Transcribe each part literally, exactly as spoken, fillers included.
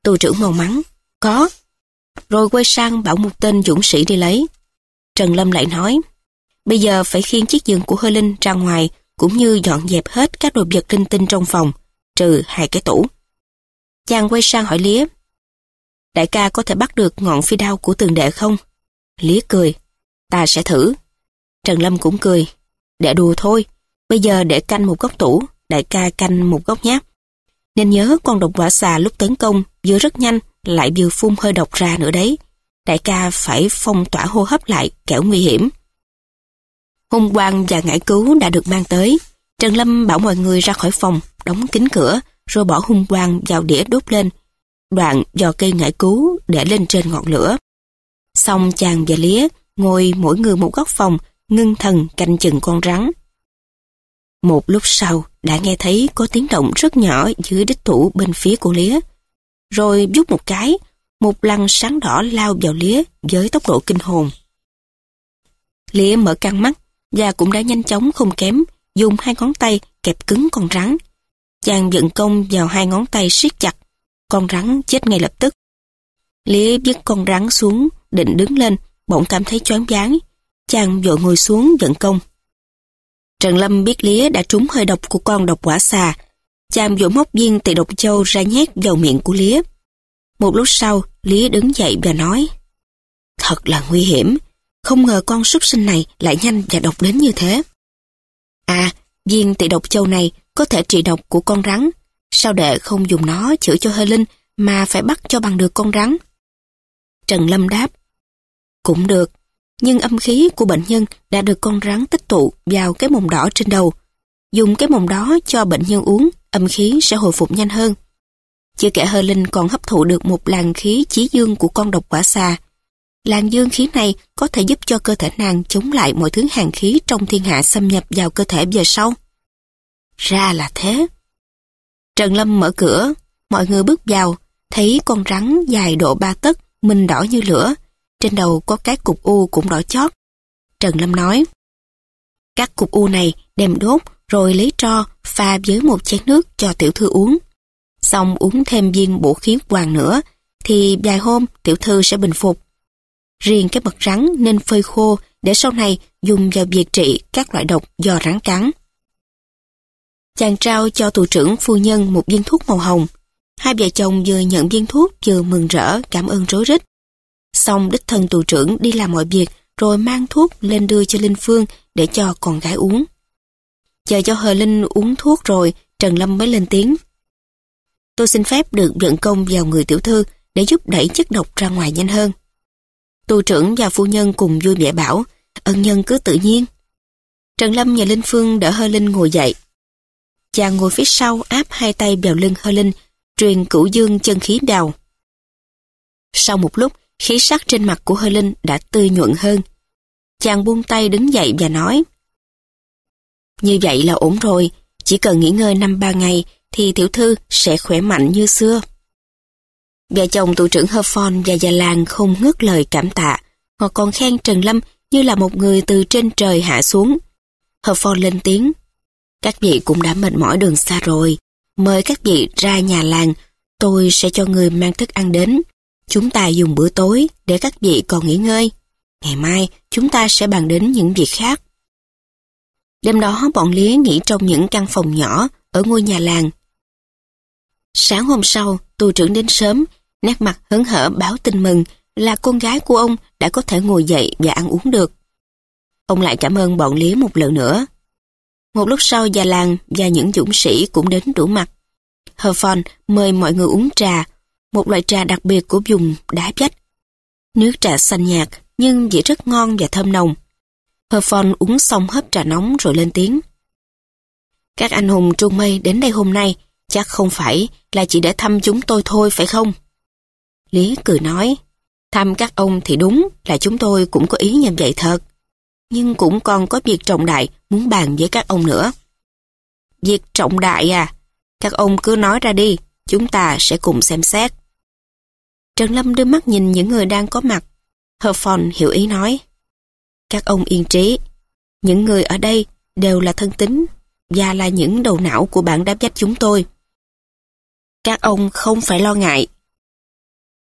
Tù trưởng mau mắng. Có. Rồi quay sang bảo một tên dũng sĩ đi lấy. Trần Lâm lại nói, bây giờ phải khiêng chiếc giường của Hơ Linh ra ngoài, cũng như dọn dẹp hết các đồ vật linh tinh trong phòng, trừ hai cái tủ. Chàng quay sang hỏi Lía, đại ca có thể bắt được ngọn phi đao của Tường đệ không? Lía cười, ta sẽ thử. Trần Lâm cũng cười, đệ đùa thôi, bây giờ để canh một góc tủ, đại ca canh một góc nhé. Nên nhớ con độc hỏa xà lúc tấn công vừa rất nhanh, lại vừa phun hơi độc ra nữa đấy. Đại ca phải phong tỏa hô hấp lại, kẻo nguy hiểm. Hung quang và ngải cứu đã được mang tới. Trần Lâm bảo mọi người ra khỏi phòng, đóng kín cửa, rồi bỏ hung quang vào đĩa đốt lên. Đoạn giò cây ngải cứu để lên trên ngọn lửa. Xong chàng và Lía ngồi mỗi người một góc phòng, ngưng thần canh chừng con rắn. Một lúc sau đã nghe thấy có tiếng động rất nhỏ dưới đích thủ bên phía của Lía. Rồi vút một cái, một lăng sáng đỏ lao vào Lía với tốc độ kinh hồn. Lía mở căng mắt và cũng đã nhanh chóng không kém, dùng hai ngón tay kẹp cứng con rắn. Chàng vận công vào hai ngón tay siết chặt, con rắn chết ngay lập tức. Lía vứt con rắn xuống, định đứng lên, bỗng cảm thấy choáng váng. Chàng vội ngồi xuống vận công. Trần Lâm biết Lía đã trúng hơi độc của con độc hỏa xà. Chàng vội móc viên tỳ độc châu ra nhét vào miệng của Lía. Một lúc sau, Lía đứng dậy và nói, thật là nguy hiểm, không ngờ con súc sinh này lại nhanh và độc đến như thế. À, viên tỳ độc châu này có thể trị độc của con rắn, sao đệ không dùng nó chữa cho Hơ Linh mà phải bắt cho bằng được con rắn? Trần Lâm đáp, cũng được, nhưng âm khí của bệnh nhân đã được con rắn tích tụ vào cái mồm đỏ trên đầu. Dùng cái mồm đó cho bệnh nhân uống, âm khí sẽ hồi phục nhanh hơn. Chưa kể Hơ Linh còn hấp thụ được một làn khí chí dương của con độc hỏa xà. Làn dương khí này có thể giúp cho cơ thể nàng chống lại mọi thứ hàn khí trong thiên hạ xâm nhập vào cơ thể về sau. Ra là thế. Trần Lâm mở cửa, mọi người bước vào, thấy con rắn dài độ ba tấc, mình đỏ như lửa, trên đầu có cái cục u cũng đỏ chót. Trần Lâm nói, các cục u này đem đốt rồi lấy tro pha với một chén nước cho tiểu thư uống. Xong uống thêm viên bổ khí hoàng nữa, thì vài hôm tiểu thư sẽ bình phục. Riêng cái mật rắn nên phơi khô để sau này dùng vào việc trị các loại độc do rắn cắn. Chàng trao cho tù trưởng phu nhân một viên thuốc màu hồng. Hai vợ chồng vừa nhận viên thuốc vừa mừng rỡ cảm ơn rối rít. Xong đích thân tù trưởng đi làm mọi việc rồi mang thuốc lên đưa cho Linh Phương để cho con gái uống. Chờ cho Hờ Linh uống thuốc rồi, Trần Lâm mới lên tiếng. Tôi xin phép được vận công vào người tiểu thư để giúp đẩy chất độc ra ngoài nhanh hơn. Tù trưởng và phu nhân cùng vui vẻ bảo, ân nhân cứ tự nhiên. Trần Lâm và Linh Phương đỡ Hơ Linh ngồi dậy. Chàng ngồi phía sau áp hai tay vào lưng Hơ Linh, truyền cửu dương chân khí vào. Sau một lúc, khí sắc trên mặt của Hơ Linh đã tươi nhuận hơn. Chàng buông tay đứng dậy và nói, như vậy là ổn rồi, chỉ cần nghỉ ngơi năm ba ngày thì tiểu thư sẽ khỏe mạnh như xưa. Vợ chồng tù trưởng Hơ Phon và già làng không ngớt lời cảm tạ, họ còn khen Trần Lâm như là một người từ trên trời hạ xuống. Hơ Phon lên tiếng, các vị cũng đã mệt mỏi đường xa rồi, mời các vị ra nhà làng, tôi sẽ cho người mang thức ăn đến. Chúng ta dùng bữa tối để các vị còn nghỉ ngơi. Ngày mai chúng ta sẽ bàn đến những việc khác. Đêm đó bọn Lía nghỉ trong những căn phòng nhỏ ở ngôi nhà làng. Sáng hôm sau, tù trưởng đến sớm, nét mặt hớn hở báo tin mừng là con gái của ông đã có thể ngồi dậy và ăn uống được. Ông lại cảm ơn bọn Lía một lần nữa. Một lúc sau già làng và những dũng sĩ cũng đến đủ mặt. Hơ Phon mời mọi người uống trà, một loại trà đặc biệt của vùng đá vách. Nước trà xanh nhạt nhưng vị rất ngon và thơm nồng. Hơ Phon uống xong hớp trà nóng rồi lên tiếng. Các anh hùng Trung Mây đến đây hôm nay chắc không phải là chỉ để thăm chúng tôi thôi phải không? Lý cười nói, thăm các ông thì đúng là chúng tôi cũng có ý như vậy thật. Nhưng cũng còn có việc trọng đại muốn bàn với các ông nữa. Việc trọng đại à? Các ông cứ nói ra đi, chúng ta sẽ cùng xem xét. Trần Lâm đưa mắt nhìn những người đang có mặt. Hơ Phon hiểu ý nói, các ông yên trí, những người ở đây đều là thân tín và là những đầu não của bản đáp vách chúng tôi. Các ông không phải lo ngại.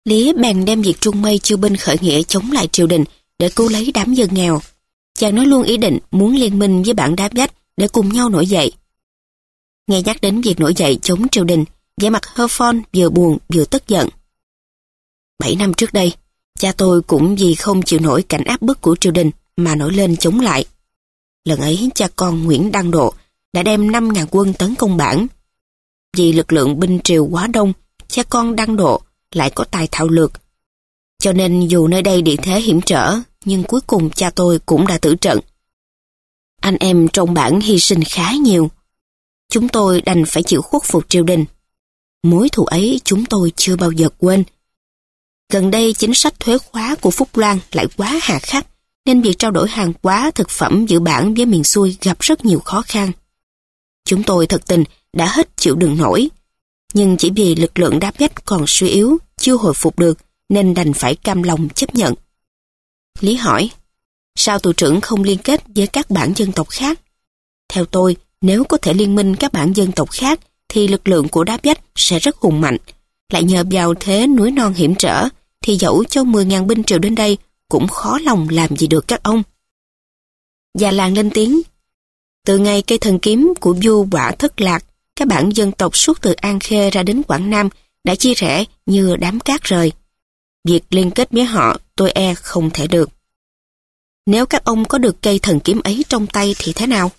Lý bèn đem việc Trung Mây chiêu binh khởi nghĩa chống lại triều đình để cứu lấy đám dân nghèo. Chàng nói luôn ý định muốn liên minh với bản Đáp Dách để cùng nhau nổi dậy. Nghe nhắc đến việc nổi dậy chống triều đình, vẻ mặt Herphon vừa buồn vừa tức giận. Bảy năm trước đây, cha tôi cũng vì không chịu nổi cảnh áp bức của triều đình mà nổi lên chống lại. Lần ấy cha con Nguyễn Đăng Độ đã đem năm ngàn quân tấn công bản. Vì lực lượng binh triều quá đông, cha con Đăng Độ lại có tài thạo lược. Cho nên dù nơi đây địa thế hiểm trở, nhưng cuối cùng cha tôi cũng đã tử trận. Anh em trong bản hy sinh khá nhiều. Chúng tôi đành phải chịu khuất phục triều đình. Mối thù ấy chúng tôi chưa bao giờ quên. Gần đây chính sách thuế khóa của Phúc Loan lại quá hà khắc, nên việc trao đổi hàng hóa thực phẩm giữa bản với miền xuôi gặp rất nhiều khó khăn. Chúng tôi thật tình đã hết chịu đựng nổi, nhưng chỉ vì lực lượng Đáp Dách còn suy yếu, chưa hồi phục được, nên đành phải cam lòng chấp nhận. Lý hỏi, sao tù trưởng không liên kết với các bản dân tộc khác? Theo tôi, nếu có thể liên minh các bản dân tộc khác, thì lực lượng của Đáp Dách sẽ rất hùng mạnh. Lại nhờ vào thế núi non hiểm trở, thì dẫu cho mười ngàn binh triều đến đây, cũng khó lòng làm gì được các ông. Già làng lên tiếng, từ ngày cây thần kiếm của vua Quả thất lạc, các bản dân tộc suốt từ An Khê ra đến Quảng Nam đã chia rẽ như đám cát rời. Việc liên kết với họ tôi e không thể được. Nếu các ông có được cây thần kiếm ấy trong tay thì thế nào?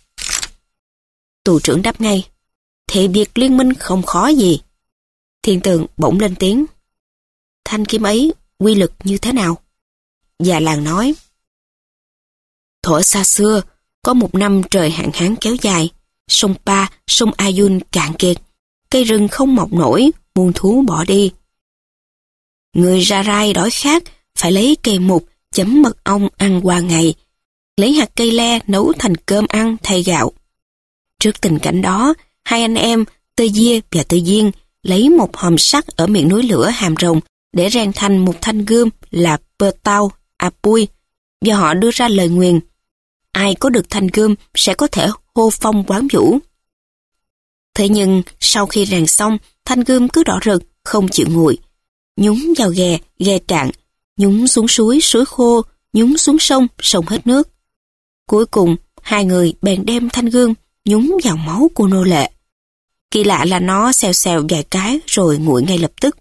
Tù trưởng đáp ngay, thì việc liên minh không khó gì. Thiên Tường bỗng lên tiếng, thanh kiếm ấy quy lực như thế nào? Già làng nói, thuở xa xưa, có một năm trời hạn hán kéo dài, sông Pa, sông Ayun cạn kiệt, cây rừng không mọc nổi, muôn thú bỏ đi. Người Ra Rai đói khát, phải lấy cây mục chấm mật ong ăn qua ngày, lấy hạt cây le nấu thành cơm ăn thay gạo. Trước tình cảnh đó, hai anh em Tơ Dia và Tơ Diên lấy một hòm sắt ở miệng núi lửa Hàm Rồng để rèn thành một thanh gươm là Pơ Tao Apui, và họ đưa ra lời nguyền, ai có được thanh gươm sẽ có thể hô phong quán vũ. Thế nhưng sau khi rèn xong, thanh gươm cứ đỏ rực, không chịu nguội, nhúng vào ghè, ghè cạn, nhúng xuống suối, suối khô, nhúng xuống sông, sông hết nước. Cuối cùng, hai người bèn đem thanh gươm nhúng vào máu của nô lệ. Kỳ lạ là nó xèo xèo vài cái rồi nguội ngay lập tức.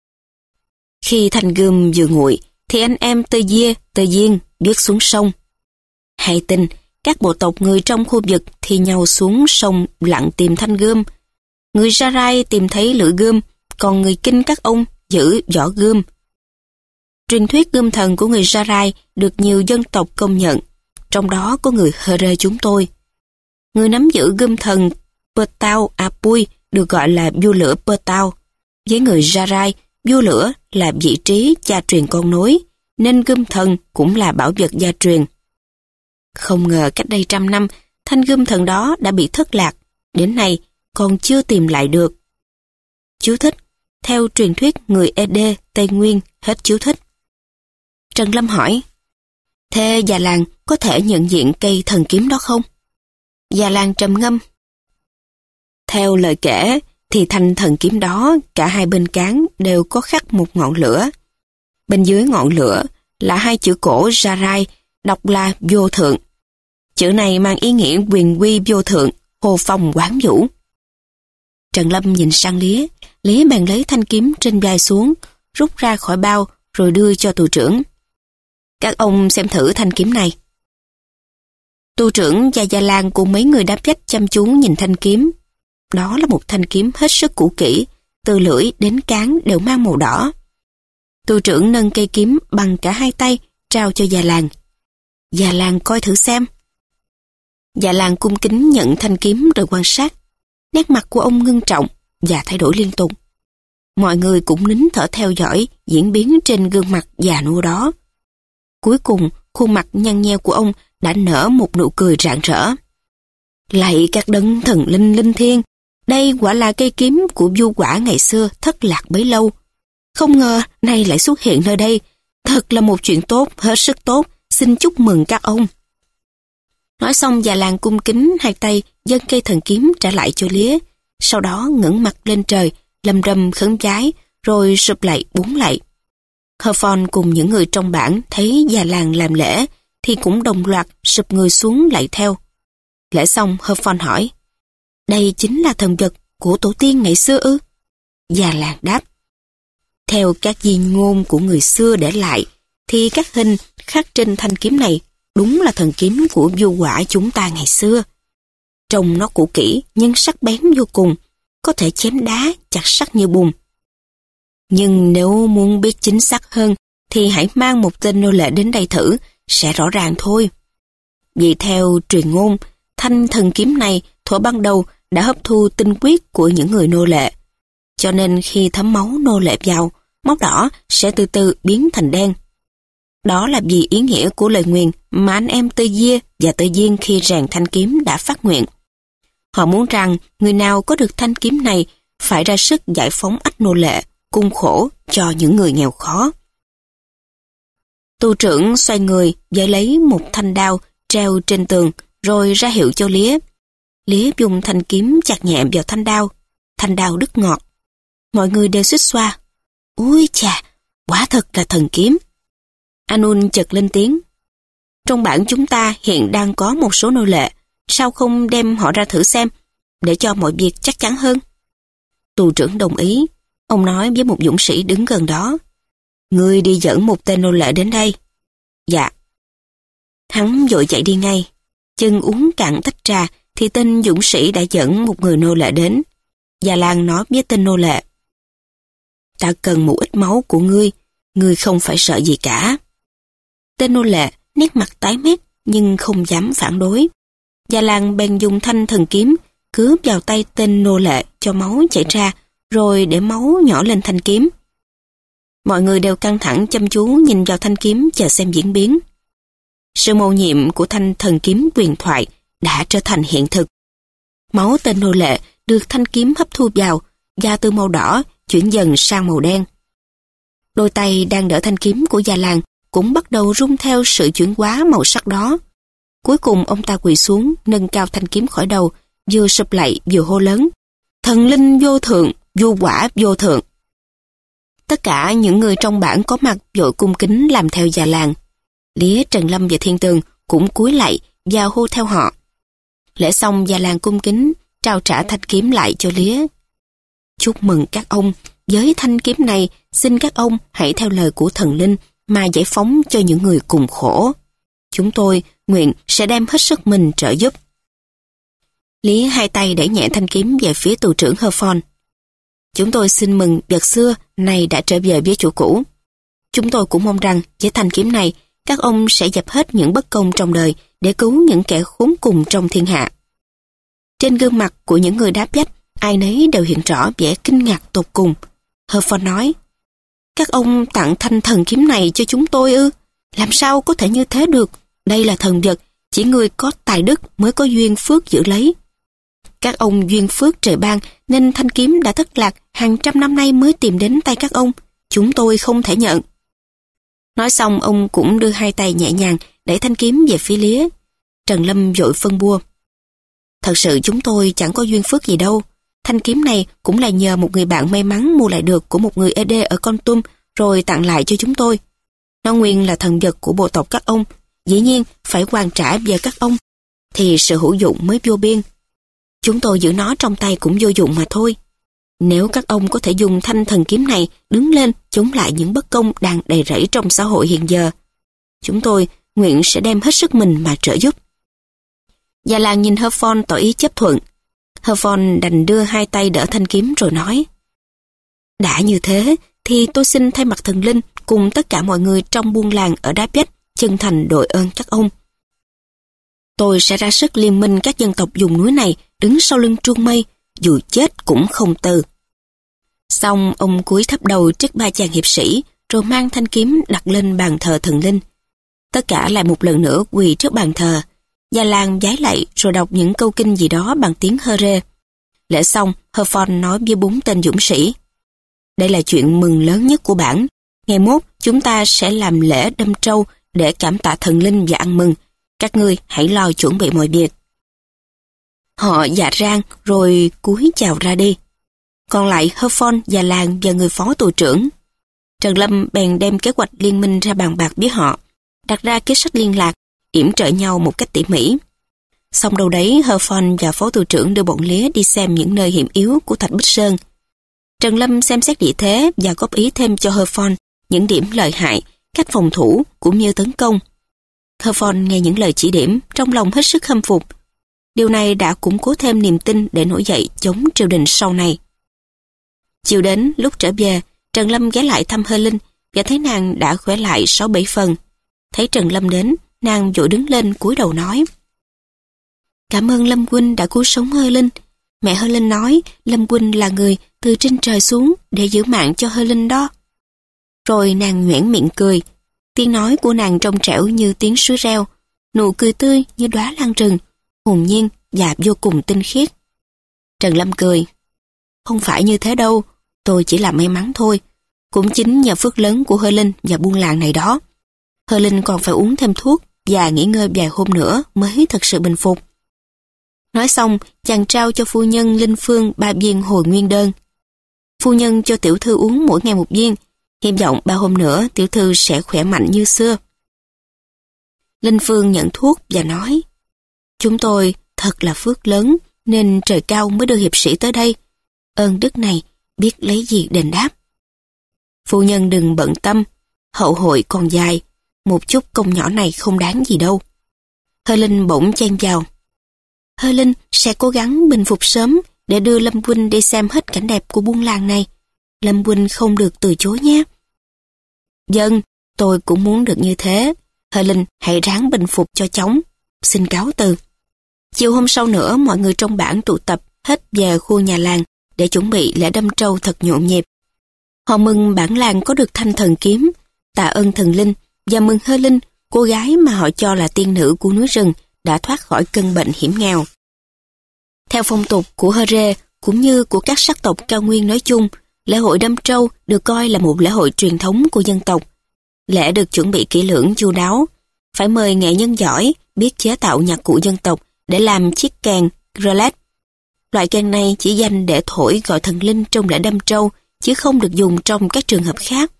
Khi thanh gươm vừa nguội, thì anh em Tơ Dia, Tơ Diên bước xuống sông. Hay tin, các bộ tộc người trong khu vực thì nhau xuống sông lặn tìm thanh gươm. Người Ra Rai tìm thấy lưỡi gươm, còn người Kinh các ông giữ vỏ gươm. Truyền thuyết gươm thần của người Ra Rai được nhiều dân tộc công nhận, trong đó có người Hơ Rê chúng tôi. Người nắm giữ gươm thần Pơ Tao Apui được gọi là vua lửa Pơ Tao. Với người Ra Rai, vua lửa là vị trí cha truyền con nối, nên gươm thần cũng là bảo vật gia truyền. Không ngờ cách đây trăm năm, thanh gươm thần đó đã bị thất lạc, đến nay còn chưa tìm lại được. Chú thích, theo truyền thuyết người Ê Đê, Tây Nguyên, hết chú thích. Trần Lâm hỏi, thế già làng có thể nhận diện cây thần kiếm đó không? Già làng trầm ngâm. Theo lời kể, thì thanh thần kiếm đó cả hai bên cán đều có khắc một ngọn lửa. Bên dưới ngọn lửa là hai chữ cổ Ra Rai, đọc là vô thượng. Chữ này mang ý nghĩa quyền quy vô thượng, hồ phong quán vũ. Trần Lâm nhìn sang Lý, Lý bèn lấy thanh kiếm trên vai xuống, rút ra khỏi bao rồi đưa cho tù trưởng. Các ông xem thử thanh kiếm này. Tù trưởng và Già Làng cùng mấy người Đáp Dách chăm chú nhìn thanh kiếm. Đó là một thanh kiếm hết sức cũ kỹ, từ lưỡi đến cán đều mang màu đỏ. Tù trưởng nâng cây kiếm bằng cả hai tay, trao cho Già Làng. Già Làng coi thử xem. Già Làng cung kính nhận thanh kiếm rồi quan sát. Nét mặt của ông ngưng trọng và thay đổi liên tục. Mọi người cũng nín thở theo dõi diễn biến trên gương mặt già nua đó. Cuối cùng, khuôn mặt nhăn nheo của ông đã nở một nụ cười rạng rỡ. Lạy các đấng thần linh linh thiêng, đây quả là cây kiếm của vua Quả ngày xưa thất lạc bấy lâu. Không ngờ nay lại xuất hiện nơi đây. Thật là một chuyện tốt, hết sức tốt, xin chúc mừng các ông. Nói xong Già Làng cung kính hai tay dâng cây thần kiếm trả lại cho Lía, sau đó ngẩng mặt lên trời, lầm rầm khấn vái, rồi sụp lại bốn lạy. Herphon cùng những người trong bản thấy già làng làm lễ thì cũng đồng loạt sụp người xuống lạy theo. Lễ xong, Herphon hỏi, đây chính là thần vật của tổ tiên ngày xưa ư? Già làng đáp, theo các di ngôn của người xưa để lại, thì các hình khắc trên thanh kiếm này đúng là thần kiếm của vua Quả chúng ta ngày xưa. Trông nó cũ kỹ nhưng sắc bén vô cùng, có thể chém đá chặt sắt như bùn. Nhưng nếu muốn biết chính xác hơn, thì hãy mang một tên nô lệ đến đây thử, sẽ rõ ràng thôi. Vì theo truyền ngôn, thanh thần kiếm này thuở ban đầu đã hấp thu tinh huyết của những người nô lệ. Cho nên khi thấm máu nô lệ vào, máu đỏ sẽ từ từ biến thành đen. Đó là vì ý nghĩa của lời nguyền mà anh em Tơ Gia và Tơ Diên khi rèn thanh kiếm đã phát nguyện. Họ muốn rằng người nào có được thanh kiếm này phải ra sức giải phóng ách nô lệ, cung khổ cho những người nghèo khó. Tu trưởng xoay người và lấy một thanh đao treo trên tường rồi ra hiệu cho Lía. Lía dùng thanh kiếm chặt nhẹ vào thanh đao. Thanh đao đứt ngọt. Mọi người đều xuýt xoa. Ui chà, quả thật là thần kiếm. Anun chợt lên tiếng. Trong bản chúng ta hiện đang có một số nô lệ. Sao không đem họ ra thử xem, để cho mọi việc chắc chắn hơn? Tù trưởng đồng ý. Ông nói với một dũng sĩ đứng gần đó. Ngươi đi dẫn một tên nô lệ đến đây. Dạ. Hắn vội chạy đi ngay. Chân uống cạn tách trà thì tên dũng sĩ đã dẫn một người nô lệ đến. Già làng nói với tên nô lệ. Ta cần một ít máu của ngươi. Ngươi không phải sợ gì cả. Tên nô lệ nét mặt tái mét nhưng không dám phản đối. Già làng bèn dùng thanh thần kiếm cướp vào tay tên nô lệ cho máu chảy ra, rồi để máu nhỏ lên thanh kiếm. Mọi người đều căng thẳng chăm chú nhìn vào thanh kiếm chờ xem diễn biến. Sự mầu nhiệm của thanh thần kiếm huyền thoại đã trở thành hiện thực. Máu tên nô lệ được thanh kiếm hấp thu vào và từ màu đỏ chuyển dần sang màu đen. Đôi tay đang đỡ thanh kiếm của già làng cũng bắt đầu rung theo sự chuyển hóa màu sắc đó. Cuối cùng ông ta quỳ xuống, nâng cao thanh kiếm khỏi đầu, vừa sụp lạy vừa hô lớn. Thần linh vô thượng, vua Quả vô thượng. Tất cả những người trong bản có mặt vội cung kính làm theo già làng. Lía, Trần Lâm và Thiên Tường cũng cúi lạy và hô theo họ. Lễ xong, già làng cung kính trao trả thanh kiếm lại cho Lía. Chúc mừng các ông, với thanh kiếm này xin các ông hãy theo lời của thần linh mà giải phóng cho những người cùng khổ. Chúng tôi nguyện sẽ đem hết sức mình trợ giúp. Lía hai tay đẩy nhẹ thanh kiếm về phía tù trưởng Herphon. Chúng tôi xin mừng vật xưa này đã trở về với chủ cũ. Chúng tôi cũng mong rằng với thanh kiếm này các ông sẽ dập hết những bất công trong đời để cứu những kẻ khốn cùng trong thiên hạ. Trên gương mặt của những người đáp dách, ai nấy đều hiện rõ vẻ kinh ngạc tột cùng. Herphon nói, các ông tặng thanh thần kiếm này cho chúng tôi ư? Làm sao có thể như thế được? Đây là thần vật, chỉ người có tài đức mới có duyên phước giữ lấy. Các ông duyên phước trời ban nên thanh kiếm đã thất lạc hàng trăm năm nay mới tìm đến tay các ông. Chúng tôi không thể nhận. Nói xong ông cũng đưa hai tay nhẹ nhàng đẩy thanh kiếm về phía Lía. Trần Lâm vội phân bua. Thật sự chúng tôi chẳng có duyên phước gì đâu. Thanh kiếm này cũng là nhờ một người bạn may mắn mua lại được của một người ê đê ở Kon Tum rồi tặng lại cho chúng tôi. Nó nguyên là thần vật của bộ tộc các ông. Dĩ nhiên phải hoàn trả về các ông thì sự hữu dụng mới vô biên. Chúng tôi giữ nó trong tay cũng vô dụng mà thôi. Nếu các ông có thể dùng thanh thần kiếm này đứng lên chống lại những bất công đang đầy rẫy trong xã hội hiện giờ, chúng tôi nguyện sẽ đem hết sức mình mà trợ giúp. Già làng nhìn Herphon tỏ ý chấp thuận. Herphon đành đưa hai tay đỡ thanh kiếm rồi nói, đã như thế thì tôi xin thay mặt thần linh cùng tất cả mọi người trong buôn làng ở Đá Pét chân thành đội ơn các ông. Tôi sẽ ra sức liên minh các dân tộc vùng núi này đứng sau lưng Truông Mây, dù chết cũng không từ. Xong ông cúi thấp đầu trước ba chàng hiệp sĩ, rồi mang thanh kiếm đặt lên bàn thờ thần linh. Tất cả lại một lần nữa quỳ trước bàn thờ. Già làng vái lạy rồi đọc những câu kinh gì đó bằng tiếng Hơ-rê. Lễ xong, Herphon nói với bốn tên dũng sĩ. Đây là chuyện mừng lớn nhất của bản. Ngày mốt chúng ta sẽ làm lễ đâm trâu để cảm tạ thần linh và ăn mừng. Các ngươi hãy lo chuẩn bị mọi việc. Họ dạ rang rồi cúi chào ra đi. Còn lại Herphon, già làng và người phó tù trưởng. Trần Lâm bèn đem kế hoạch liên minh ra bàn bạc với họ, đặt ra kế sách liên lạc, yểm trợ nhau một cách tỉ mỉ. Xong đầu đấy, Herford và phó thủ trưởng đưa bọn Lía đi xem những nơi hiểm yếu của Thạch Bích Sơn. Trần Lâm xem xét địa thế và góp ý thêm cho Herford những điểm lợi hại, cách phòng thủ cũng như tấn công. Herford nghe những lời chỉ điểm, trong lòng hết sức khâm phục. Điều này đã củng cố thêm niềm tin để nổi dậy chống triều đình sau này. Chiều đến, lúc trở về, Trần Lâm ghé lại thăm Hơ Linh và thấy nàng đã khỏe lại sáu bảy phần. Thấy Trần Lâm đến, nàng vội đứng lên cúi đầu nói: "Cảm ơn Lâm huynh đã cứu sống Hơ Linh. Mẹ Hơ Linh nói Lâm huynh là người từ trên trời xuống để giữ mạng cho Hơ Linh đó." Rồi nàng nhoẻn miệng cười. Tiếng nói của nàng trong trẻo như tiếng suối reo, nụ cười tươi như đóa lan rừng, hồn nhiên và vô cùng tinh khiết. Trần Lâm cười: "Không phải như thế đâu, tôi chỉ là may mắn thôi. Cũng chính nhờ phước lớn của Hơ Linh và buôn làng này đó. Hơ Linh còn phải uống thêm thuốc và nghỉ ngơi vài hôm nữa mới thật sự bình phục." Nói xong, chàng trao cho phu nhân Linh Phương ba viên hồi nguyên đơn. "Phu nhân cho tiểu thư uống mỗi ngày một viên, hy vọng ba hôm nữa tiểu thư sẽ khỏe mạnh như xưa." Linh Phương nhận thuốc và nói: "Chúng tôi thật là phước lớn nên trời cao mới đưa hiệp sĩ tới đây. Ơn đức này biết lấy gì đền đáp." "Phu nhân đừng bận tâm, hậu hội còn dài, một chút công nhỏ này không đáng gì đâu." Hơ Linh bỗng chen vào: "Hơ Linh sẽ cố gắng bình phục sớm để đưa Lâm huynh đi xem hết cảnh đẹp của buôn làng này. Lâm huynh không được từ chối nhé." "Vâng, tôi cũng muốn được như thế. Hơ Linh hãy ráng bình phục cho chóng. Xin cáo từ." Chiều hôm sau nữa, mọi người trong bản tụ tập hết về khu nhà làng để chuẩn bị lễ đâm trâu thật nhộn nhịp. Họ mừng bản làng có được thanh thần kiếm, tạ ơn thần linh và mừng Hơ Linh, cô gái mà họ cho là tiên nữ của núi rừng, đã thoát khỏi cơn bệnh hiểm nghèo. Theo phong tục của Hơ Rê cũng như của các sắc tộc cao nguyên nói chung, lễ hội đâm trâu được coi là một lễ hội truyền thống của dân tộc. Lễ được chuẩn bị kỹ lưỡng chu đáo, phải mời nghệ nhân giỏi biết chế tạo nhạc cụ dân tộc để làm chiếc kèn grellet. Loại kèn này chỉ dành để thổi gọi thần linh trong lễ đâm trâu, chứ không được dùng trong các trường hợp khác.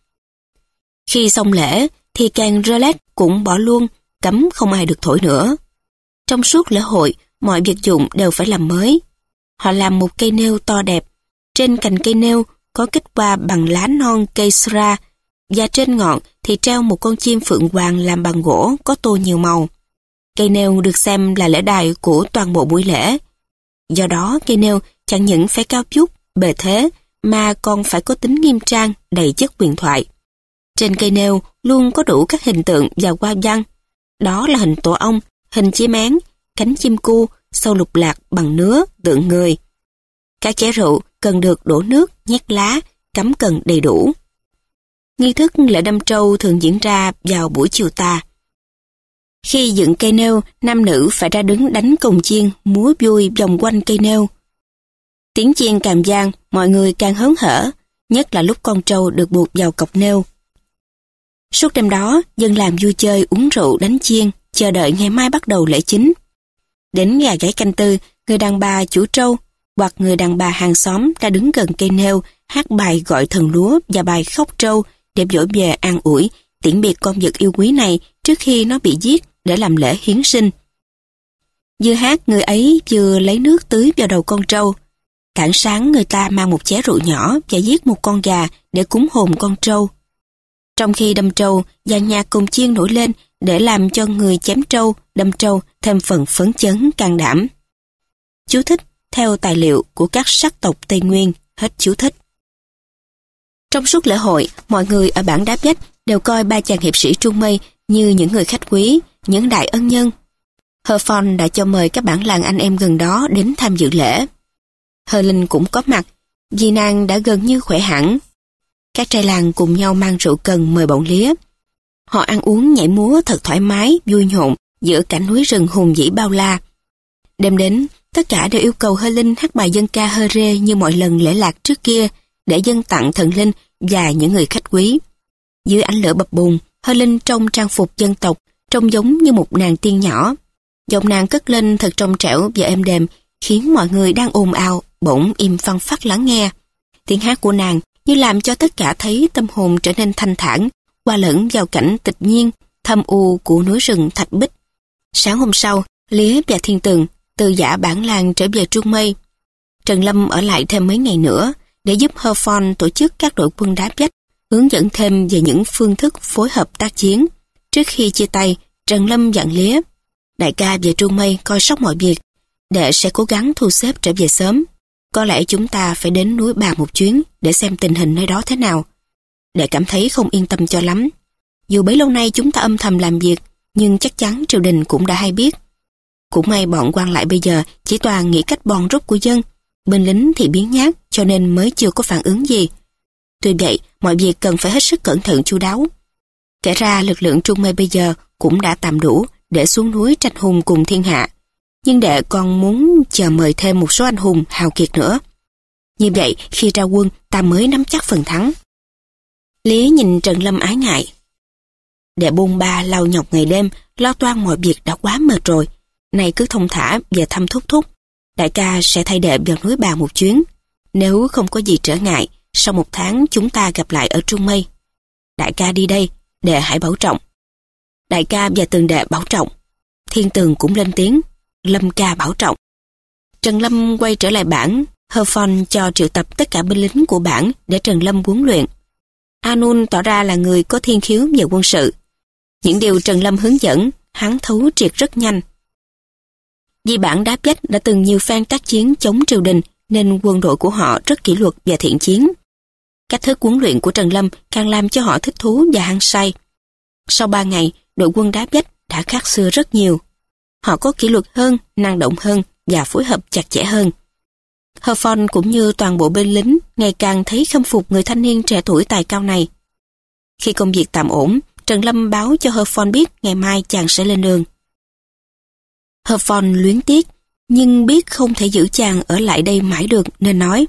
Khi xong lễ thì kèn grellet cũng bỏ luôn, cấm không ai được thổi nữa. Trong suốt lễ hội, mọi vật dụng đều phải làm mới. Họ làm một cây nêu to đẹp. Trên cành cây nêu có kết hoa bằng lá non cây sra, và trên ngọn thì treo một con chim phượng hoàng làm bằng gỗ có tô nhiều màu. Cây nêu được xem là lễ đài của toàn bộ buổi lễ. Do đó, cây nêu chẳng những phải cao vút, bề thế, mà còn phải có tính nghiêm trang, đầy chất huyền thoại. Trên cây nêu luôn có đủ các hình tượng và hoa văn. Đó là hình tổ ong, hình chim én, cánh chim cu, sâu lục lạc bằng nứa, tượng người. Các chén rượu cần được đổ nước, nhét lá, cắm cần đầy đủ. Nghi thức lễ đâm trâu thường diễn ra vào buổi chiều tà. Khi dựng cây nêu, nam nữ phải ra đứng đánh cồng chiên, múa vui vòng quanh cây nêu. Tiếng chiên càng vang, mọi người càng hớn hở, nhất là lúc con trâu được buộc vào cọc nêu. Suốt đêm đó, dân làng vui chơi, uống rượu, đánh chiên, chờ đợi ngày mai bắt đầu lễ chính. Đến gà gáy canh tư, người đàn bà chủ trâu hoặc người đàn bà hàng xóm đã đứng gần cây nêu, hát bài gọi thần lúa và bài khóc trâu để dỗ về an ủi, tiễn biệt con vật yêu quý này trước khi nó bị giết để làm lễ hiến sinh. Vừa hát, người ấy vừa lấy nước tưới vào đầu con trâu. Tảng sáng, người ta mang một chén rượu nhỏ và giết một con gà để cúng hồn con trâu. Trong khi đâm trâu, dàn nhạc cồng chiên nổi lên để làm cho người chém trâu, đâm trâu thêm phần phấn chấn, can đảm. Chú thích theo tài liệu của các sắc tộc Tây Nguyên, hết chú thích. Trong suốt lễ hội, mọi người ở bản Đá Vách đều coi ba chàng hiệp sĩ Trung Mây như những người khách quý, những đại ân nhân. Herford đã cho mời các bản làng anh em gần đó đến tham dự lễ. Hơ Linh cũng có mặt, vì nàng đã gần như khỏe hẳn. Các trai làng cùng nhau mang rượu cần mời bọn Lía. Họ ăn uống nhảy múa thật thoải mái, vui nhộn giữa cảnh núi rừng hùng vĩ bao la. Đêm đến, tất cả đều yêu cầu Hơ Linh hát bài dân ca Hơ Rê như mọi lần lễ lạc trước kia để dâng tặng thần linh và những người khách quý. Dưới ánh lửa bập bùng, Hơ Linh trong trang phục dân tộc trông giống như một nàng tiên nhỏ. Giọng nàng cất lên thật trong trẻo và êm đềm, khiến mọi người đang ồn ào bỗng im phăng phắc lắng nghe. Tiếng hát của nàng như làm cho tất cả thấy tâm hồn trở nên thanh thản, hòa lẫn vào cảnh tịch nhiên, thâm u của núi rừng Thạch Bích. Sáng hôm sau, Lía và Thiên Tường từ giả bản làng trở về Trung Mây. Trần Lâm ở lại thêm mấy ngày nữa để giúp Herphon tổ chức các đội quân đá vách, hướng dẫn thêm về những phương thức phối hợp tác chiến. Trước khi chia tay, Trần Lâm dặn Lía: đại ca về Trung Mây coi sóc mọi việc, đệ sẽ cố gắng thu xếp trở về sớm. Có lẽ chúng ta phải đến núi Bà một chuyến để xem tình hình nơi đó thế nào. Đệ cảm thấy không yên tâm cho lắm. Dù bấy lâu nay chúng ta âm thầm làm việc, nhưng chắc chắn triều đình cũng đã hay biết. Cũng may bọn quan lại bây giờ chỉ toàn nghĩ cách bòn rút của dân, bên lính thì biến nhát cho nên mới chưa có phản ứng gì. Tuy vậy, mọi việc cần phải hết sức cẩn thận chu đáo. Kể ra lực lượng Trung Mây bây giờ cũng đã tạm đủ để xuống núi tranh hùng cùng thiên hạ. Nhưng đệ còn muốn chờ mời thêm một số anh hùng hào kiệt nữa. Như vậy, khi ra quân, ta mới nắm chắc phần thắng. Lý nhìn Trần Lâm ái ngại. Đệ bôn ba lau nhọc ngày đêm, lo toan mọi việc đã quá mệt rồi. Này cứ thông thả về thăm Thúc Thúc. Đại ca sẽ thay đệ vào núi Bà một chuyến. Nếu không có gì trở ngại, sau một tháng chúng ta gặp lại ở Trung Mây. Đại ca đi đây, đệ hãy bảo trọng. Đại ca và Tường đệ bảo trọng. Thiên Tường cũng lên tiếng: Lâm ca bảo trọng. Trần Lâm quay trở lại bản. Herphon cho triệu tập tất cả binh lính của bản để Trần Lâm huấn luyện. Anun tỏ ra là người có thiên khiếu về quân sự. Những điều Trần Lâm hướng dẫn, hắn thấu triệt rất nhanh. Vì bản đá vách đã từng nhiều phen tác chiến chống triều đình, nên quân đội của họ rất kỷ luật và thiện chiến. Cách thức huấn luyện của Trần Lâm càng làm cho họ thích thú và hăng say. Sau ba ngày, đội quân đá vách đã khác xưa rất nhiều. Họ có kỷ luật hơn, năng động hơn và phối hợp chặt chẽ hơn. Herphon cũng như toàn bộ binh lính ngày càng thấy khâm phục người thanh niên trẻ tuổi tài cao này. Khi công việc tạm ổn, Trần Lâm báo cho Herphon biết ngày mai chàng sẽ lên đường. Herphon luyến tiếc, nhưng biết không thể giữ chàng ở lại đây mãi được nên nói: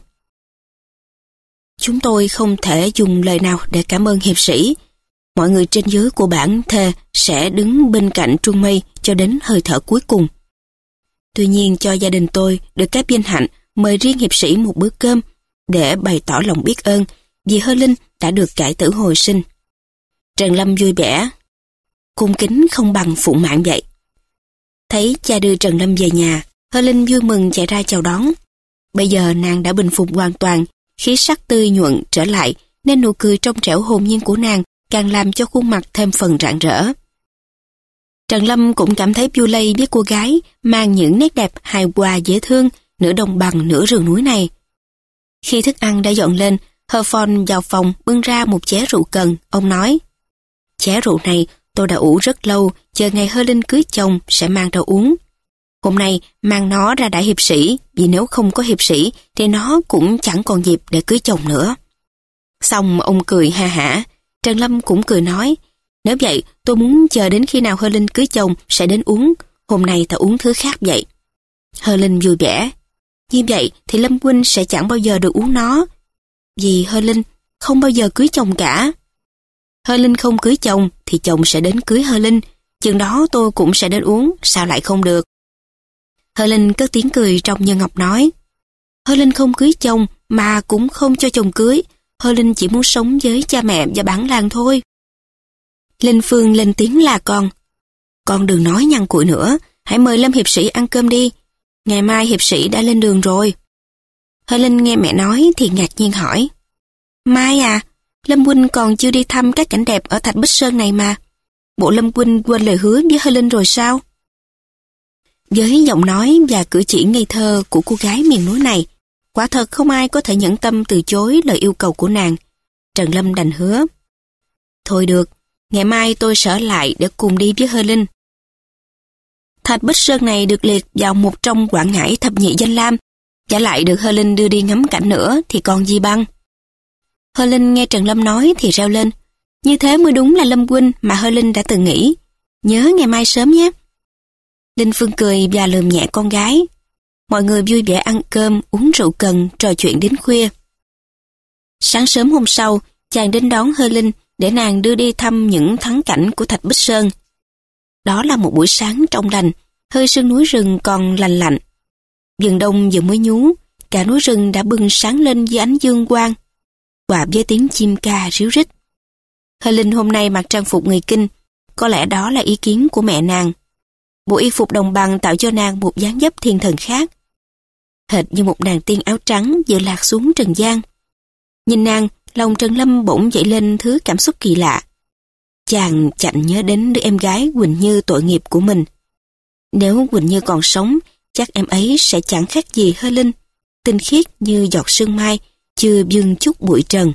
Chúng tôi không thể dùng lời nào để cảm ơn hiệp sĩ. Mọi người trên dưới của bản thề sẽ đứng bên cạnh Trung Mây cho đến hơi thở cuối cùng. Tuy nhiên cho gia đình tôi được các vinh hạnh mời riêng hiệp sĩ một bữa cơm để bày tỏ lòng biết ơn vì Hơ Linh đã được cải tử hồi sinh. Trần Lâm vui vẻ: cung kính không bằng phụng mạng vậy. Thấy cha đưa Trần Lâm về nhà, Hơ Linh vui mừng chạy ra chào đón. Bây giờ nàng đã bình phục hoàn toàn, khí sắc tươi nhuận trở lại, nên nụ cười trong trẻo hồn nhiên của nàng càng làm cho khuôn mặt thêm phần rạng rỡ. Trần Lâm cũng cảm thấy vui lây với cô gái mang những nét đẹp hài hòa dễ thương, nửa đồng bằng nửa rừng núi này. Khi thức ăn đã dọn lên, Herphon vào phòng bưng ra một chén rượu cần. Ông nói: chén rượu này tôi đã ủ rất lâu, chờ ngày Hơ Linh cưới chồng sẽ mang ra uống. Hôm nay mang nó ra đãi hiệp sĩ, vì nếu không có hiệp sĩ thì nó cũng chẳng còn dịp để cưới chồng nữa. Xong ông cười ha hả. Trần Lâm cũng cười nói: nếu vậy tôi muốn chờ đến khi nào Hơ Linh cưới chồng sẽ đến uống. Hôm nay ta uống thứ khác vậy. Hơ Linh vui vẻ: như vậy thì Lâm huynh sẽ chẳng bao giờ được uống nó, vì Hơ Linh không bao giờ cưới chồng cả. Hơ Linh không cưới chồng thì chồng sẽ đến cưới Hơ Linh, chừng đó tôi cũng sẽ đến uống, sao lại không được. Hơ Linh cất tiếng cười trong như ngọc nói: Hơ Linh không cưới chồng mà cũng không cho chồng cưới. Hơ Linh chỉ muốn sống với cha mẹ và bản làng thôi. Linh Phương lên tiếng là con. Con đừng nói nhăn cuội nữa, hãy mời Lâm hiệp sĩ ăn cơm đi. Ngày mai hiệp sĩ đã lên đường rồi. Hơ Linh nghe mẹ nói thì ngạc nhiên hỏi: Mai à, Lâm huynh còn chưa đi thăm các cảnh đẹp ở Thạch Bích Sơn này mà. Bộ Lâm huynh quên lời hứa với Hơ Linh rồi sao? Với giọng nói và cử chỉ ngây thơ của cô gái miền núi này, quả thật không ai có thể nhẫn tâm từ chối lời yêu cầu của nàng. Trần Lâm đành hứa: thôi được, ngày mai tôi sẽ lại để cùng đi với Hơ Linh. Thạch Bích Sơn này được liệt vào một trong Quảng Ngãi thập nhị danh lam, và lại được Hơ Linh đưa đi ngắm cảnh nữa thì còn gì bằng. Hơ Linh nghe Trần Lâm nói thì reo lên: như thế mới đúng là Lâm huynh mà Hơ Linh đã từng nghĩ. Nhớ ngày mai sớm nhé. Linh Phương cười và lườm nhẹ con gái. Mọi người vui vẻ ăn cơm, uống rượu cần, trò chuyện đến khuya. Sáng sớm hôm sau, chàng đến đón Hơ Linh để nàng đưa đi thăm những thắng cảnh của Thạch Bích Sơn. Đó là một buổi sáng trong lành, hơi sương núi rừng còn lành lạnh. Vườn đông vừa mới nhú, cả núi rừng đã bừng sáng lên với ánh dương quang. hòa với tiếng chim ca ríu rít. Helen hôm nay mặc trang phục người Kinh, có lẽ đó là ý kiến của mẹ nàng. Bộ y phục đồng bằng tạo cho nàng một dáng dấp thiên thần khác, hệt như một nàng tiên áo trắng vừa lạc xuống trần gian. Nhìn nàng, lòng Trần Lâm bỗng dậy lên thứ cảm xúc kỳ lạ. Chàng chạnh nhớ đến đứa em gái Quỳnh Như tội nghiệp của mình. Nếu Quỳnh Như còn sống, chắc em ấy sẽ chẳng khác gì Helen, tinh khiết như giọt sương mai, chưa vương chút bụi trần.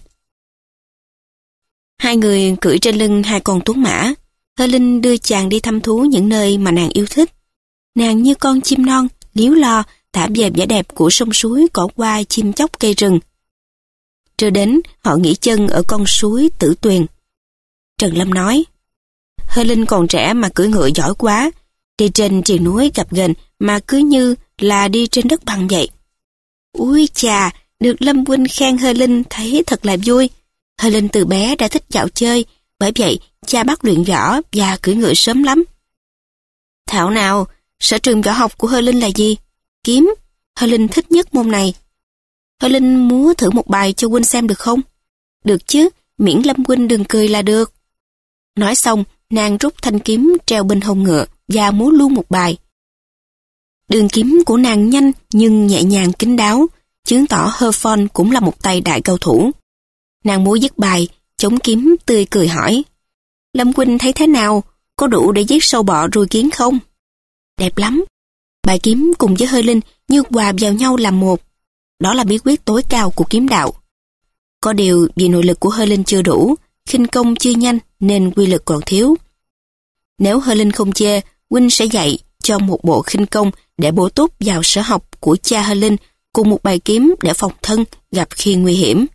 Hai người cưỡi trên lưng hai con tuấn mã. Helen đưa chàng đi thăm thú những nơi mà nàng yêu thích. Nàng như con chim non, líu lo, thả về vẻ đẹp của sông suối, cỏ qua, chim chóc cây rừng. Trưa đến, họ nghỉ chân ở con suối Tử Tuyền. Trần Lâm nói, Helen còn trẻ mà cưỡi ngựa giỏi quá, đi trên triền núi gập ghềnh mà cứ như là đi trên đất bằng vậy. Úi chà, được Lâm huynh khen Helen thấy thật là vui. Helen từ bé đã thích dạo chơi, bởi vậy cha bắt luyện võ và cưỡi ngựa sớm lắm. Thảo nào, sở trường võ học của Helen là gì? Kiếm. Helen thích nhất môn này. Helen múa thử một bài cho huynh xem được không? Được chứ, miễn Lâm huynh đừng cười là được. Nói xong, nàng rút thanh kiếm treo bên hông ngựa và múa luôn một bài. Đường kiếm của nàng nhanh nhưng nhẹ nhàng kín đáo, chứng tỏ Herford cũng là một tay đại cao thủ. Nàng múa dứt bài, chống kiếm tươi cười hỏi, Lâm huynh thấy thế nào? Có đủ để giết sâu bọ ruồi kiến không? Đẹp lắm. Bài kiếm cùng với Helen như hòa vào nhau làm một. Đó là bí quyết tối cao của kiếm đạo. Có điều vì nội lực của Helen chưa đủ, khinh công chưa nhanh nên quy lực còn thiếu. Nếu Helen không chê, huynh sẽ dạy cho một bộ khinh công để bổ túc vào sở học của cha Helen cùng một bài kiếm để phòng thân gặp khi nguy hiểm.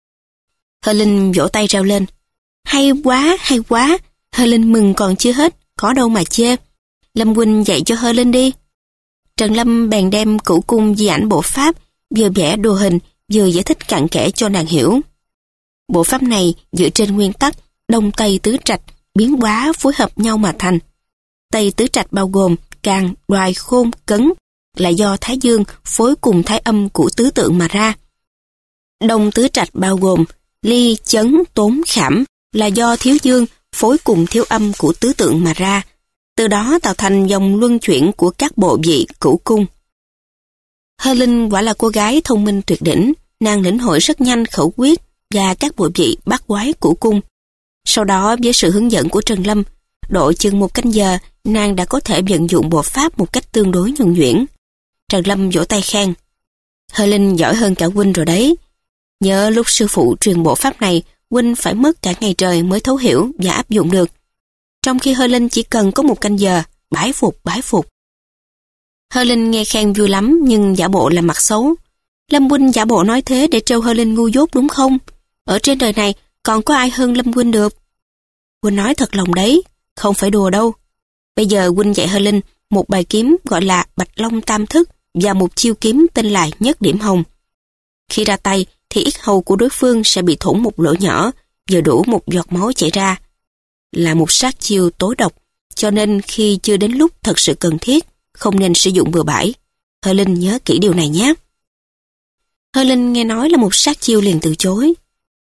Helen vỗ tay reo lên. Hay quá, hay quá. Helen mừng còn chưa hết, có đâu mà chê. Lâm huynh dạy cho Helen đi. Trần Lâm bèn đem Cửu Cung di ảnh bộ pháp, vừa vẽ đồ hình, vừa giải thích cặn kẽ cho nàng hiểu. Bộ pháp này dựa trên nguyên tắc Đông Tây Tứ Trạch, biến hóa phối hợp nhau mà thành. Tây Tứ Trạch bao gồm Càn, Đoài, Khôn, Cấn, là do Thái Dương phối cùng Thái Âm của tứ tượng mà ra. Đông Tứ Trạch bao gồm Ly, Chấn, Tốn, Khảm, là do Thiếu Dương phối cùng Thiếu Âm của tứ tượng mà ra. Từ đó tạo thành dòng luân chuyển của các bộ vị cửu cung. Helen quả là cô gái thông minh tuyệt đỉnh, nàng lĩnh hội rất nhanh khẩu quyết và các bộ vị bát quái cửu cung. Sau đó với sự hướng dẫn của Trần Lâm, độ chừng một canh giờ, nàng đã có thể vận dụng bộ pháp một cách tương đối nhuần nhuyễn. Trần Lâm vỗ tay khen. Helen giỏi hơn cả huynh rồi đấy. Nhớ lúc sư phụ truyền bộ pháp này, huynh phải mất cả ngày trời mới thấu hiểu và áp dụng được. Trong khi Helen chỉ cần có một canh giờ, bái phục, bái phục. Helen nghe khen vui lắm nhưng giả bộ làm mặt xấu. Lâm huynh giả bộ nói thế để trêu Helen ngu dốt đúng không? Ở trên đời này còn có ai hơn Lâm huynh được? Huynh nói thật lòng đấy, không phải đùa đâu. Bây giờ huynh dạy Helen một bài kiếm gọi là Bạch Long Tam Thức và một chiêu kiếm tên là Nhất Điểm Hồng. Khi ra tay thì yết hầu của đối phương sẽ bị thủng một lỗ nhỏ, vừa đủ một giọt máu chảy ra. Là một sát chiêu tối độc, cho nên khi chưa đến lúc thật sự cần thiết, không nên sử dụng bừa bãi. Helen nhớ kỹ điều này nhé. Helen nghe nói là một sát chiêu liền từ chối.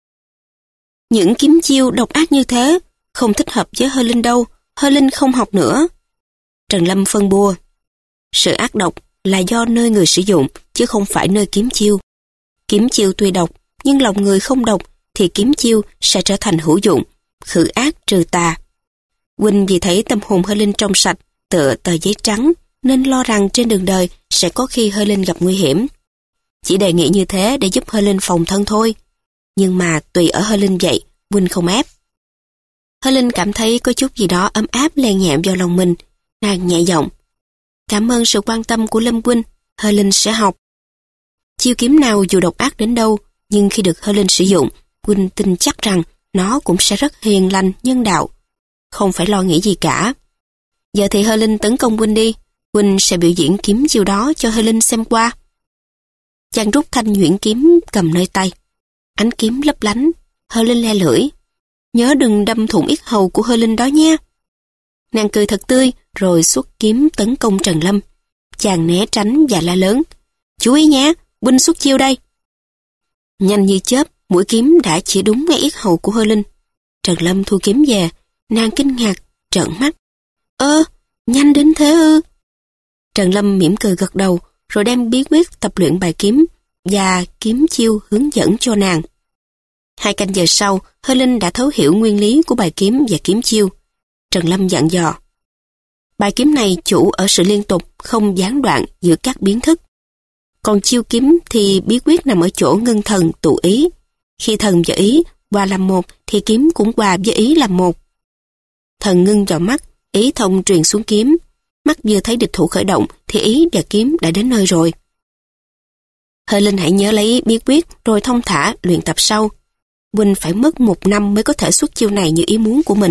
Những kiếm chiêu độc ác như thế, không thích hợp với Helen đâu, Helen không học nữa. Trần Lâm phân bua. Sự ác độc là do nơi người sử dụng, chứ không phải nơi kiếm chiêu. Kiếm chiêu tuy độc, nhưng lòng người không độc, thì kiếm chiêu sẽ trở thành hữu dụng, khử ác trừ tà. Huynh vì thấy tâm hồn Helen trong sạch, tựa tờ giấy trắng, nên lo rằng trên đường đời sẽ có khi Helen gặp nguy hiểm. Chỉ đề nghị như thế để giúp Helen phòng thân thôi. Nhưng mà tùy ở Helen vậy, Huynh không ép. Helen cảm thấy có chút gì đó ấm áp len nhẹ vào lòng mình. Nàng nhẹ giọng. Cảm ơn sự quan tâm của Lâm huynh, Helen sẽ học. Chiêu kiếm nào dù độc ác đến đâu, nhưng khi được Helen sử dụng, Huynh tin chắc rằng nó cũng sẽ rất hiền lành, nhân đạo. Không phải lo nghĩ gì cả. Giờ thì Helen tấn công Huynh đi. Huynh sẽ biểu diễn kiếm chiêu đó cho Helen xem qua. Chàng rút thanh nhuyễn kiếm cầm nơi tay. Ánh kiếm lấp lánh. Helen le lưỡi. Nhớ đừng đâm thủng yết hầu của Helen đó nha. Nàng cười thật tươi rồi xuất kiếm tấn công Trần Lâm. Chàng né tránh và la lớn. Chú ý nhé, Huynh xuất chiêu đây. Nhanh như chớp, mũi kiếm đã chỉ đúng ngay yết hầu của Hơ Linh. Trần Lâm thu kiếm về, nàng kinh ngạc, trợn mắt. Ơ, nhanh đến thế ư? Trần Lâm mỉm cười gật đầu, rồi đem bí quyết tập luyện bài kiếm và kiếm chiêu hướng dẫn cho nàng. Hai canh giờ sau, Hơ Linh đã thấu hiểu nguyên lý của bài kiếm và kiếm chiêu. Trần Lâm dặn dò. Bài kiếm này chủ ở sự liên tục, không gián đoạn giữa các biến thức. Còn chiêu kiếm thì bí quyết nằm ở chỗ ngưng thần tụ ý. Khi thần và ý hòa làm một thì kiếm cũng hòa với ý làm một. Thần ngưng vào mắt, ý thông truyền xuống kiếm. Mắt vừa thấy địch thủ khởi động thì ý và kiếm đã đến nơi rồi. Hơ Linh hãy nhớ lấy bí quyết rồi thông thả luyện tập sau. Huynh phải mất một năm mới có thể xuất chiêu này như ý muốn của mình.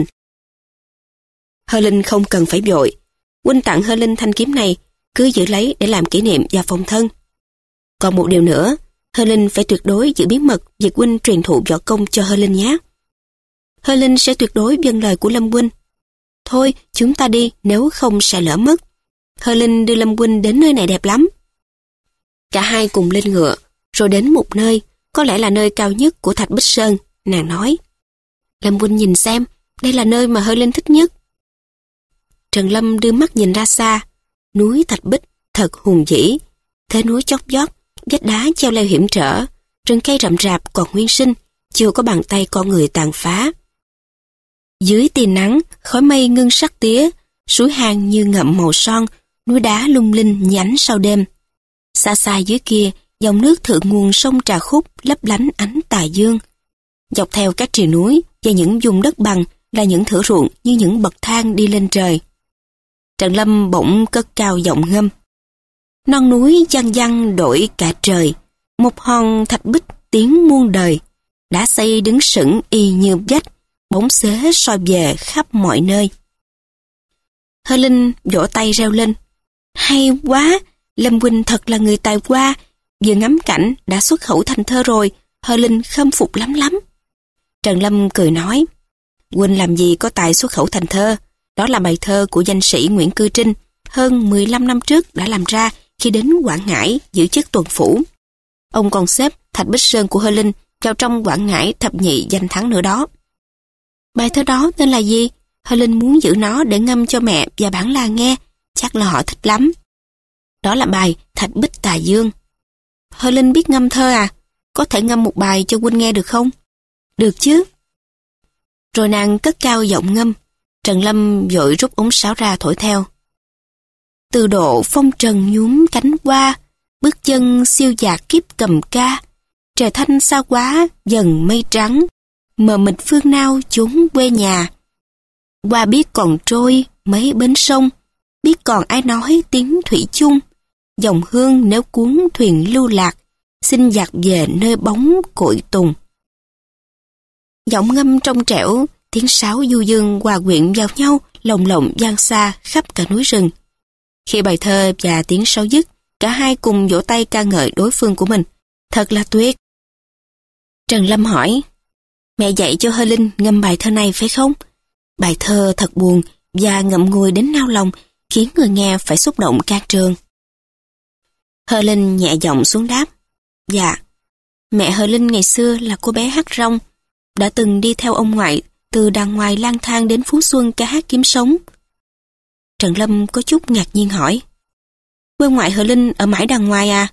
Hơ Linh không cần phải vội. Huynh tặng Hơ Linh thanh kiếm này, cứ giữ lấy để làm kỷ niệm và phòng thân. Còn một điều nữa, Hơ Linh phải tuyệt đối giữ bí mật việc huynh truyền thụ võ công cho Hơ Linh nhé. Hơ Linh sẽ tuyệt đối vâng lời của Lâm huynh. Thôi, chúng ta đi, nếu không sẽ lỡ mất. Hơ Linh đưa Lâm huynh đến nơi này đẹp lắm. Cả hai cùng lên ngựa, rồi đến một nơi, có lẽ là nơi cao nhất của Thạch Bích Sơn. Nàng nói, Lâm huynh nhìn xem, đây là nơi mà Hơ Linh thích nhất. Trần Lâm đưa mắt nhìn ra xa, núi Thạch Bích thật hùng vĩ, thế núi chót vót, vách đá treo leo hiểm trở, rừng cây rậm rạp còn nguyên sinh, chưa có bàn tay con người tàn phá. Dưới tia nắng, khói mây ngưng sắc tía, suối hang như ngậm màu son, núi đá lung linh nhánh sau đêm. Xa xa dưới kia, dòng nước thượng nguồn sông Trà Khúc lấp lánh ánh tà dương. Dọc theo các triền núi và những vùng đất bằng là những thửa ruộng như những bậc thang đi lên trời. Trần Lâm bỗng cất cao giọng ngâm. Non núi văng văng đổi cả trời, một hòn thạch bích tiếng muôn đời, đã xây đứng sững y như vách, bóng xế soi về khắp mọi nơi. Hơ Linh vỗ tay reo lên. Hay quá, Lâm huynh thật là người tài hoa, vừa ngắm cảnh đã xuất khẩu thành thơ rồi, Hơ Linh khâm phục lắm lắm. Trần Lâm cười nói, huynh làm gì có tài xuất khẩu thành thơ, đó là bài thơ của danh sĩ Nguyễn Cư Trinh, hơn mười lăm năm trước đã làm ra khi đến Quảng Ngãi giữ chức tuần phủ. Ông còn xếp Thạch Bích Sơn của Hơ Linh vào trong Quảng Ngãi thập nhị danh thắng nữa đó. Bài thơ đó tên là gì? Hơ Linh muốn giữ nó để ngâm cho mẹ và bản làng nghe, chắc là họ thích lắm. Đó là bài Thạch Bích Tà Dương. Hơ Linh biết ngâm thơ à? Có thể ngâm một bài cho huynh nghe được không? Được chứ. Rồi nàng cất cao giọng ngâm. Trần Lâm vội rút ống sáo ra thổi theo. Từ độ phong trần nhúm cánh hoa, bước chân siêu dạt kiếp cầm ca, trời thanh xa quá dần mây trắng, mờ mịt phương nào chốn quê nhà. Hoa biết còn trôi mấy bến sông, biết còn ai nói tiếng thủy chung, dòng hương nếu cuốn thuyền lưu lạc, xin dạt về nơi bóng cội tùng. Giọng ngâm trong trẻo, tiếng sáo du dương hòa quyện vào nhau, lồng lộng vang xa khắp cả núi rừng. Khi bài thơ và tiếng sáo dứt, cả hai cùng vỗ tay ca ngợi đối phương của mình. Thật là tuyệt. Trần Lâm hỏi, mẹ dạy cho Hơ Linh ngâm bài thơ này phải không? Bài thơ thật buồn và ngậm ngùi đến nao lòng, khiến người nghe phải xúc động can trường. Hơ Linh nhẹ giọng xuống đáp, dạ, mẹ Hơ Linh ngày xưa là cô bé hát rong, đã từng đi theo ông ngoại từ đàng ngoài lang thang đến Phú Xuân ca hát kiếm sống. Trần Lâm có chút ngạc nhiên hỏi, quê ngoại Hơ Linh ở mãi đàng ngoài à?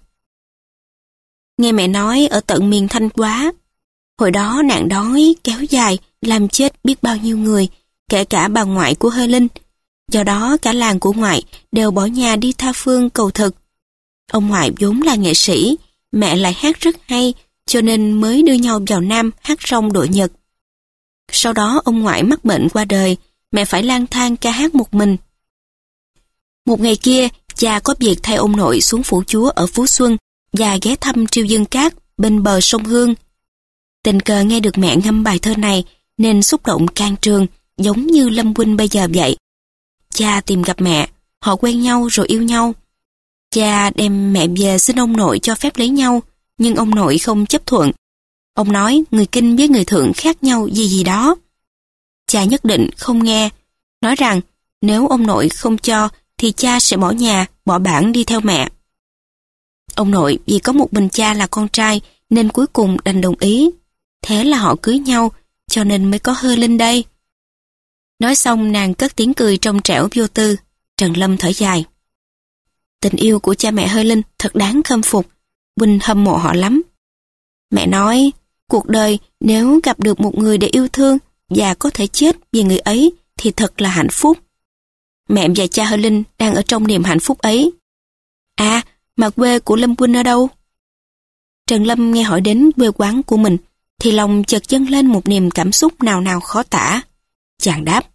Nghe mẹ nói ở tận miền Thanh Hóa. Hồi đó nạn đói kéo dài làm chết biết bao nhiêu người, kể cả bà ngoại của Hơ Linh. Do đó cả làng của ngoại đều bỏ nhà đi tha phương cầu thực. Ông ngoại vốn là nghệ sĩ, mẹ lại hát rất hay, cho nên mới đưa nhau vào Nam hát rong đội Nhật. Sau đó ông ngoại mắc bệnh qua đời, mẹ phải lang thang ca hát một mình. Một ngày kia, cha có việc thay ông nội xuống phủ chúa ở Phú Xuân và ghé thăm Triêu Dương Cát bên bờ sông Hương. Tình cờ nghe được mẹ ngâm bài thơ này nên xúc động can trường, giống như Lâm huynh bây giờ vậy. Cha tìm gặp mẹ, họ quen nhau rồi yêu nhau. Cha đem mẹ về xin ông nội cho phép lấy nhau, nhưng ông nội không chấp thuận. Ông nói người Kinh với người Thượng khác nhau gì gì đó. Cha nhất định không nghe, nói rằng nếu ông nội không cho thì cha sẽ bỏ nhà, bỏ bản đi theo mẹ. Ông nội vì có một mình cha là con trai nên cuối cùng đành đồng ý. Thế là họ cưới nhau, cho nên mới có Hơ Linh đây. Nói xong nàng cất tiếng cười trong trẻo vô tư. Trần Lâm thở dài. Tình yêu của cha mẹ Hơ Linh thật đáng khâm phục. Huynh hâm mộ họ lắm. Mẹ nói, cuộc đời nếu gặp được một người để yêu thương và có thể chết vì người ấy thì thật là hạnh phúc. Mẹ và cha Hơ Linh đang ở trong niềm hạnh phúc ấy. À, mà quê của Lâm huynh ở đâu? Trần Lâm nghe hỏi đến quê quán của mình thì lòng chợt dâng lên một niềm cảm xúc nào nào khó tả. Chàng đáp.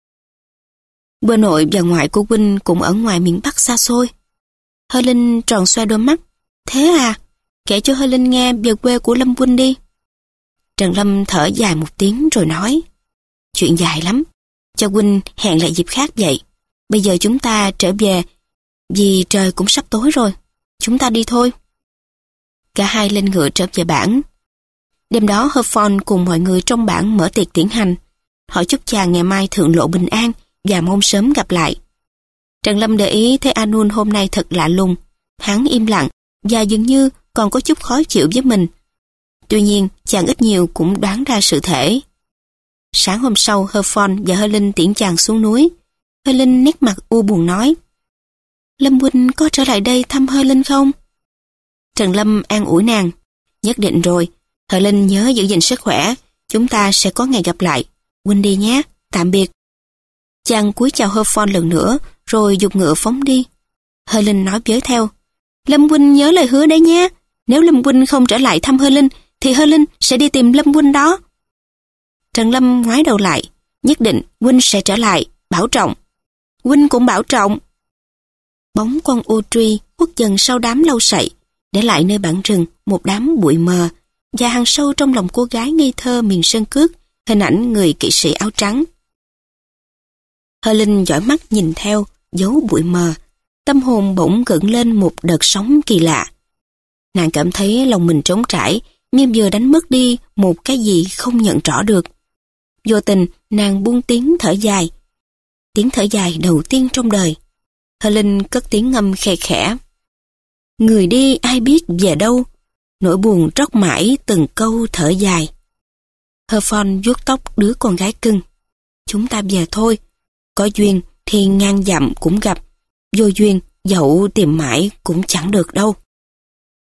Quê nội và ngoại của huynh cũng ở ngoài miền Bắc xa xôi. Hơ Linh tròn xoe đôi mắt. Thế à? Kể cho Hơ Linh nghe về quê của Lâm huynh đi. Trần Lâm thở dài một tiếng rồi nói. Chuyện dài lắm. Cho huynh hẹn lại dịp khác vậy. Bây giờ chúng ta trở về vì trời cũng sắp tối rồi. Chúng ta đi thôi. Cả hai lên ngựa trở về bản. Đêm đó Herford cùng mọi người trong bản mở tiệc tiễn hành. Họ chúc chàng ngày mai thượng lộ bình an và mong sớm gặp lại. Trần Lâm để ý thấy Anun hôm nay thật lạ lùng. Hắn im lặng và dường như còn có chút khó chịu với mình. Tuy nhiên chàng ít nhiều cũng đoán ra sự thể. Sáng hôm sau Herford và Hơ Linh tiễn chàng xuống núi. Hơ Linh nét mặt u buồn nói. Lâm huynh có trở lại đây thăm Hơ Linh không? Trần Lâm an ủi nàng. Nhất định rồi. Hơ Linh nhớ giữ gìn sức khỏe. Chúng ta sẽ có ngày gặp lại. Huynh đi nhé. Tạm biệt. Chàng cúi chào Herford lần nữa rồi giục ngựa phóng đi. Hơ Linh nói với theo. Lâm huynh nhớ lời hứa đấy nhé. Nếu Lâm huynh không trở lại thăm Hơ Linh thì Hơ Linh sẽ đi tìm Lâm huynh đó. Trần Lâm ngoái đầu lại. Nhất định huynh sẽ trở lại. Bảo trọng. Huynh cũng bảo trọng. Bóng con ô truy khuất dần sau đám lâu sậy, để lại nơi bản rừng một đám bụi mờ và hằn sâu trong lòng cô gái ngây thơ miền sơn cước hình ảnh người kỵ sĩ áo trắng. Hơ Linh dõi mắt nhìn theo dấu bụi mờ, tâm hồn bỗng gợn lên một đợt sóng kỳ lạ. Nàng cảm thấy lòng mình trống trải như vừa đánh mất đi một cái gì không nhận rõ được. Vô tình nàng buông tiếng thở dài, tiếng thở dài đầu tiên trong đời. Hơ Linh cất tiếng ngâm khe khẽ. Người đi ai biết về đâu, nỗi buồn trót mãi từng câu thở dài. Herford vuốt tóc đứa con gái cưng. Chúng ta về thôi, có duyên thì ngàn dặm cũng gặp, vô duyên dẫu tìm mãi cũng chẳng được đâu.